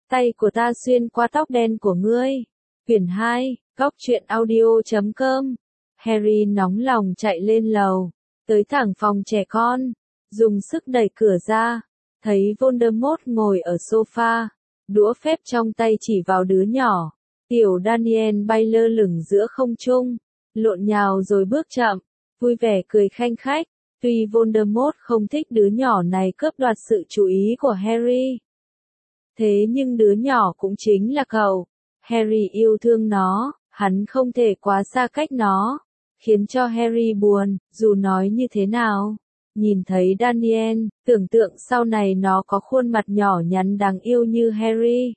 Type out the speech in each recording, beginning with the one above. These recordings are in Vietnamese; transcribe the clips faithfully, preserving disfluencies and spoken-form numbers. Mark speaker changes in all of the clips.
Speaker 1: tay của ta xuyên qua tóc đen của ngươi. Quyển hai, góc truyện audio chấm com. Harry nóng lòng chạy lên lầu, tới thẳng phòng trẻ con, dùng sức đẩy cửa ra, thấy Voldemort ngồi ở sofa, đũa phép trong tay chỉ vào đứa nhỏ. Tiểu Daniel bay lơ lửng giữa không trung, lộn nhào rồi bước chậm, vui vẻ cười khanh khách. Tuy Voldemort không thích đứa nhỏ này cướp đoạt sự chú ý của Harry, thế nhưng đứa nhỏ cũng chính là cậu. Harry yêu thương nó, hắn không thể quá xa cách nó, khiến cho Harry buồn, dù nói như thế nào. Nhìn thấy Daniel, tưởng tượng sau này nó có khuôn mặt nhỏ nhắn đáng yêu như Harry.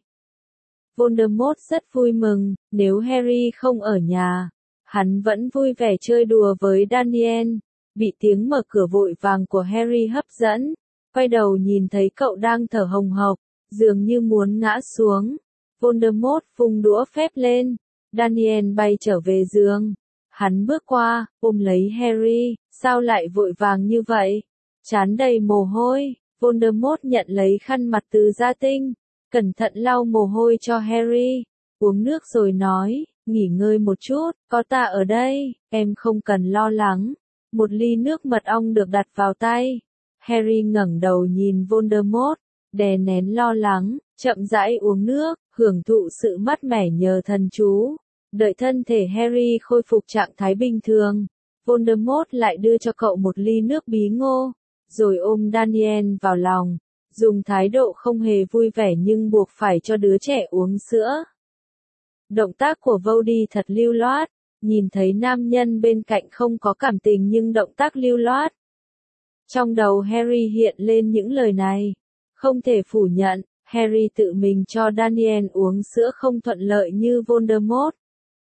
Speaker 1: Voldemort rất vui mừng, nếu Harry không ở nhà, hắn vẫn vui vẻ chơi đùa với Daniel. Bị tiếng mở cửa vội vàng của Harry hấp dẫn, quay đầu nhìn thấy cậu đang thở hồng hộc, dường như muốn ngã xuống. Voldemort vung đũa phép lên, Daniel bay trở về giường. Hắn bước qua, ôm lấy Harry, sao lại vội vàng như vậy? Trán đầy mồ hôi, Voldemort nhận lấy khăn mặt từ gia tinh, cẩn thận lau mồ hôi cho Harry, uống nước rồi nói, nghỉ ngơi một chút, có ta ở đây, em không cần lo lắng. Một ly nước mật ong được đặt vào tay. Harry ngẩng đầu nhìn Voldemort, đè nén lo lắng, chậm rãi uống nước, hưởng thụ sự mát mẻ nhờ thần chú. Đợi thân thể Harry khôi phục trạng thái bình thường, Voldemort lại đưa cho cậu một ly nước bí ngô, rồi ôm Daniel vào lòng, dùng thái độ không hề vui vẻ nhưng buộc phải cho đứa trẻ uống sữa. Động tác của Voldy thật lưu loát. Nhìn thấy nam nhân bên cạnh không có cảm tình nhưng động tác lưu loát. Trong đầu Harry hiện lên những lời này. Không thể phủ nhận, Harry tự mình cho Daniel uống sữa không thuận lợi như Voldemort.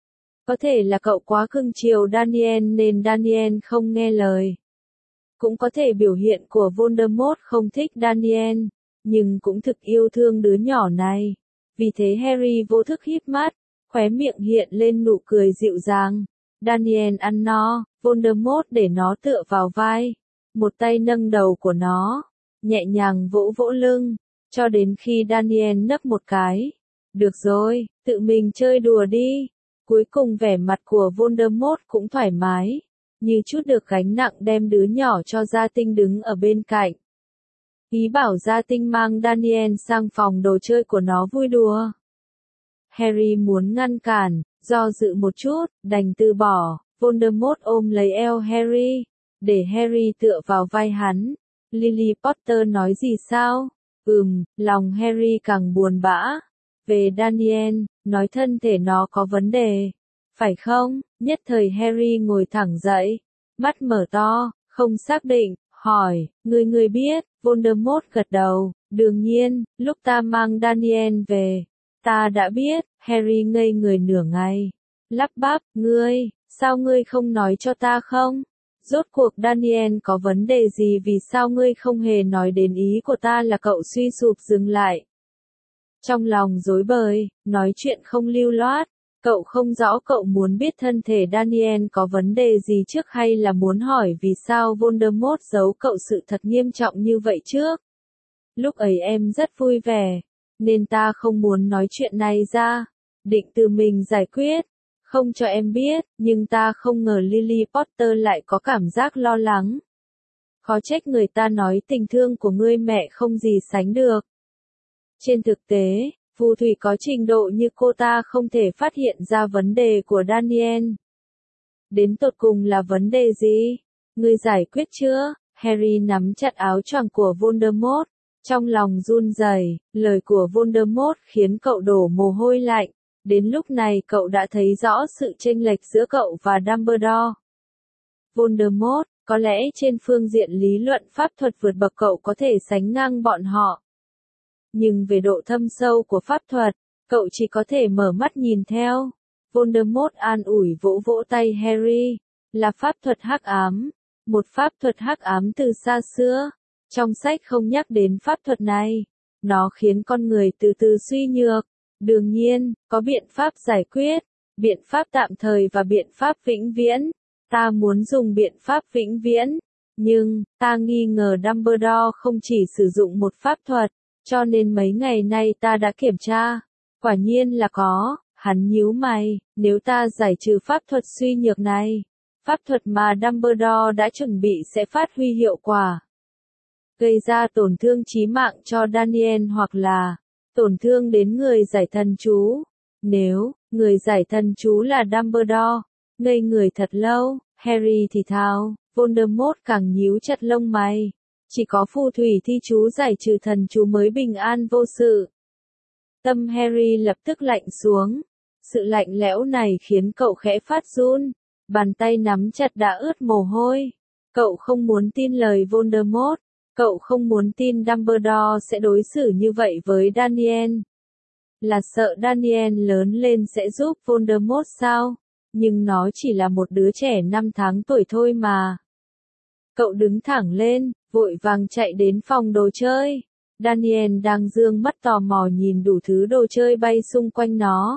Speaker 1: Có thể là cậu quá cưng chiều Daniel nên Daniel không nghe lời. Cũng có thể biểu hiện của Voldemort không thích Daniel, nhưng cũng thực yêu thương đứa nhỏ này. Vì thế Harry vô thức híp mắt, khóe miệng hiện lên nụ cười dịu dàng. Daniel ăn no, Voldemort để nó tựa vào vai, một tay nâng đầu của nó, nhẹ nhàng vỗ vỗ lưng, cho đến khi Daniel nấc một cái. Được rồi, tự mình chơi đùa đi. Cuối cùng vẻ mặt của Voldemort cũng thoải mái, như chút được gánh nặng đem đứa nhỏ cho Gia Tinh đứng ở bên cạnh. Ý bảo Gia Tinh mang Daniel sang phòng đồ chơi của nó vui đùa. Harry muốn ngăn cản, do dự một chút, đành từ bỏ. Voldemort ôm lấy eo Harry, để Harry tựa vào vai hắn. Lily Potter nói gì sao? Ừm, lòng Harry càng buồn bã. Về Daniel, nói thân thể nó có vấn đề. Phải không? Nhất thời Harry ngồi thẳng dậy, mắt mở to, không xác định, hỏi, ngươi ngươi biết? Voldemort gật đầu, đương nhiên, lúc ta mang Daniel về. Ta đã biết. Harry ngây người nửa ngày, lắp bắp, ngươi, sao ngươi không nói cho ta không? Rốt cuộc Daniel có vấn đề gì, vì sao ngươi không hề nói đến ý của ta? Là cậu suy sụp dừng lại. Trong lòng rối bời, nói chuyện không lưu loát, cậu không rõ cậu muốn biết thân thể Daniel có vấn đề gì trước hay là muốn hỏi vì sao Voldemort giấu cậu sự thật nghiêm trọng như vậy trước. Lúc ấy em rất vui vẻ, nên ta không muốn nói chuyện này ra, định tự mình giải quyết, không cho em biết, nhưng ta không ngờ Lily Potter lại có cảm giác lo lắng. Khó trách người ta nói tình thương của ngươi mẹ không gì sánh được. Trên thực tế, phù thủy có trình độ như cô ta không thể phát hiện ra vấn đề của Daniel. Đến tột cùng là vấn đề gì? Ngươi giải quyết chưa? Harry nắm chặt áo choàng của Voldemort, trong lòng run rẩy. Lời của Voldemort khiến cậu đổ mồ hôi lạnh. Đến lúc này cậu đã thấy rõ sự chênh lệch giữa cậu và Dumbledore. Voldemort, có lẽ trên phương diện lý luận pháp thuật vượt bậc cậu có thể sánh ngang bọn họ. Nhưng về độ thâm sâu của pháp thuật, cậu chỉ có thể mở mắt nhìn theo. Voldemort an ủi vỗ vỗ tay Harry, là pháp thuật hắc ám, một pháp thuật hắc ám từ xa xưa. Trong sách không nhắc đến pháp thuật này, nó khiến con người từ từ suy nhược. Đương nhiên, có biện pháp giải quyết, biện pháp tạm thời và biện pháp vĩnh viễn. Ta muốn dùng biện pháp vĩnh viễn, nhưng, ta nghi ngờ Dumbledore không chỉ sử dụng một pháp thuật, Cho nên mấy ngày nay ta đã kiểm tra. Quả nhiên là có, hắn nhíu mày, nếu ta giải trừ pháp thuật suy nhược này, pháp thuật mà Dumbledore đã chuẩn bị sẽ phát huy hiệu quả. Gây ra tổn thương chí mạng cho Daniel hoặc là tổn thương đến người giải thần chú. Nếu người giải thần chú là Dumbledore, ngây người thật lâu, Harry thì thào, Voldemort càng nhíu chặt lông mày. Chỉ có phù thủy thi chú giải trừ thần chú mới bình an vô sự. Tâm Harry lập tức lạnh xuống. Sự lạnh lẽo này khiến cậu khẽ phát run. Bàn tay nắm chặt đã ướt mồ hôi. Cậu không muốn tin lời Voldemort. Cậu không muốn tin Dumbledore sẽ đối xử như vậy với Daniel. Là sợ Daniel lớn lên sẽ giúp Voldemort sao? Nhưng nó chỉ là một đứa trẻ năm tháng tuổi thôi mà. Cậu đứng thẳng lên, vội vàng chạy đến phòng đồ chơi. Daniel đang dương mắt tò mò nhìn đủ thứ đồ chơi bay xung quanh nó.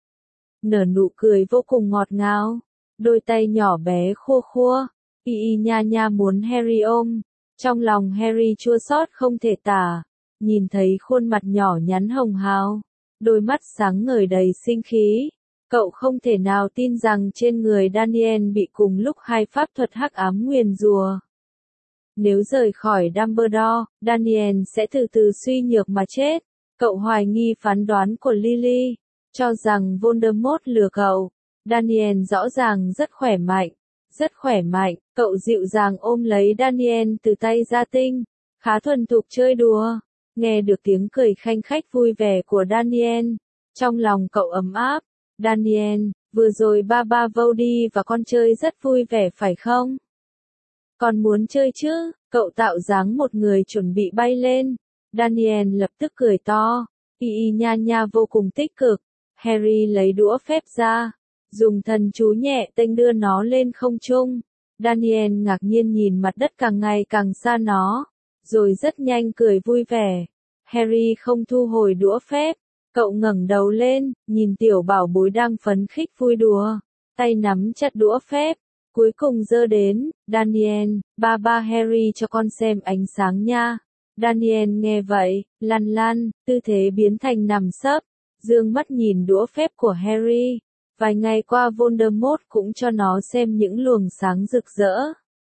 Speaker 1: Nở nụ cười vô cùng ngọt ngào. Đôi tay nhỏ bé khua khua. Y y nha nha muốn Harry ôm. Trong lòng Harry chua xót không thể tả. Nhìn thấy khuôn mặt nhỏ nhắn hồng hào. Đôi mắt sáng ngời đầy sinh khí. Cậu không thể nào tin rằng trên người Daniel bị cùng lúc hai pháp thuật hắc ám nguyền rùa. Nếu rời khỏi Dumbledore, Daniel sẽ từ từ suy nhược mà chết. Cậu hoài nghi phán đoán của Lily, cho rằng Voldemort lừa cậu. Daniel rõ ràng rất khỏe mạnh, rất khỏe mạnh. Cậu dịu dàng ôm lấy Daniel từ tay Gia Tinh, khá thuần thục chơi đùa. Nghe được tiếng cười khanh khách vui vẻ của Daniel, trong lòng cậu ấm áp. Daniel, vừa rồi ba ba Vody và con chơi rất vui vẻ phải không? Còn muốn chơi chứ? Cậu tạo dáng một người chuẩn bị bay lên. Daniel lập tức cười to. Y y nha nha vô cùng tích cực. Harry lấy đũa phép ra, dùng thần chú nhẹ tênh đưa nó lên không trung. Daniel ngạc nhiên nhìn mặt đất càng ngày càng xa nó, rồi rất nhanh cười vui vẻ. Harry không thu hồi đũa phép. Cậu ngẩng đầu lên, nhìn tiểu bảo bối đang phấn khích vui đùa, tay nắm chặt đũa phép, cuối cùng giơ đến. Daniel, ba ba Harry cho con xem ánh sáng nha. Daniel nghe vậy, lăn lăn, tư thế biến thành nằm sấp, dương mắt nhìn đũa phép của Harry. Vài ngày qua Voldemort cũng cho nó xem những luồng sáng rực rỡ.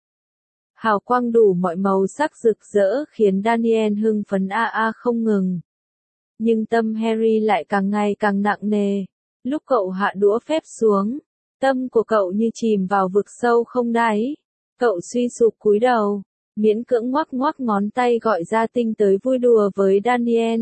Speaker 1: Hào quang đủ mọi màu sắc rực rỡ khiến Daniel hưng phấn a a không ngừng. Nhưng tâm Harry lại càng ngày càng nặng nề. Lúc cậu hạ đũa phép xuống, tâm của cậu như chìm vào vực sâu không đáy. Cậu suy sụp cúi đầu, miễn cưỡng ngoắc ngoắc ngón tay gọi Gia Tinh tới vui đùa với Daniel.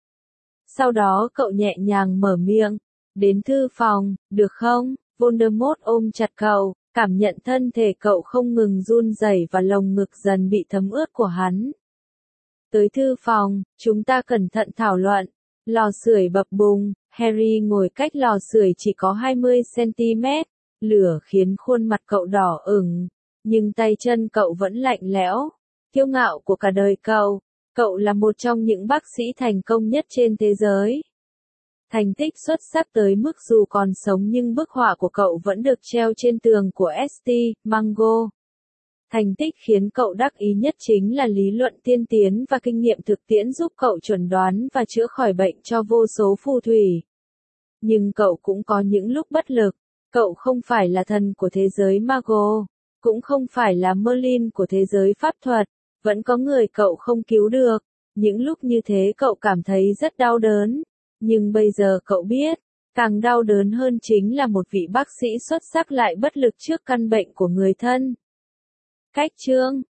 Speaker 1: Sau đó cậu nhẹ nhàng mở miệng, đến thư phòng, được không? Voldemort ôm chặt cậu, cảm nhận thân thể cậu không ngừng run rẩy và lồng ngực dần bị thấm ướt của hắn. Tới thư phòng, chúng ta cẩn thận thảo luận. Lò sưởi bập bùng, Harry ngồi cách lò sưởi chỉ có hai mươi xăng-ti-mét, lửa khiến khuôn mặt cậu đỏ ửng, nhưng tay chân cậu vẫn lạnh lẽo. Kiêu ngạo của cả đời cậu, cậu là một trong những bác sĩ thành công nhất trên thế giới. Thành tích xuất sắc tới mức dù còn sống nhưng bức họa của cậu vẫn được treo trên tường của ét tê, Mango. Thành tích khiến cậu đắc ý nhất chính là lý luận tiên tiến và kinh nghiệm thực tiễn giúp cậu chuẩn đoán và chữa khỏi bệnh cho vô số phù thủy. Nhưng cậu cũng có những lúc bất lực. Cậu không phải là thần của thế giới Mago, cũng không phải là Merlin của thế giới pháp thuật, vẫn có người cậu không cứu được. Những lúc như thế cậu cảm thấy rất đau đớn. Nhưng bây giờ cậu biết, càng đau đớn hơn chính là một vị bác sĩ xuất sắc lại bất lực trước căn bệnh của người thân. Cách chương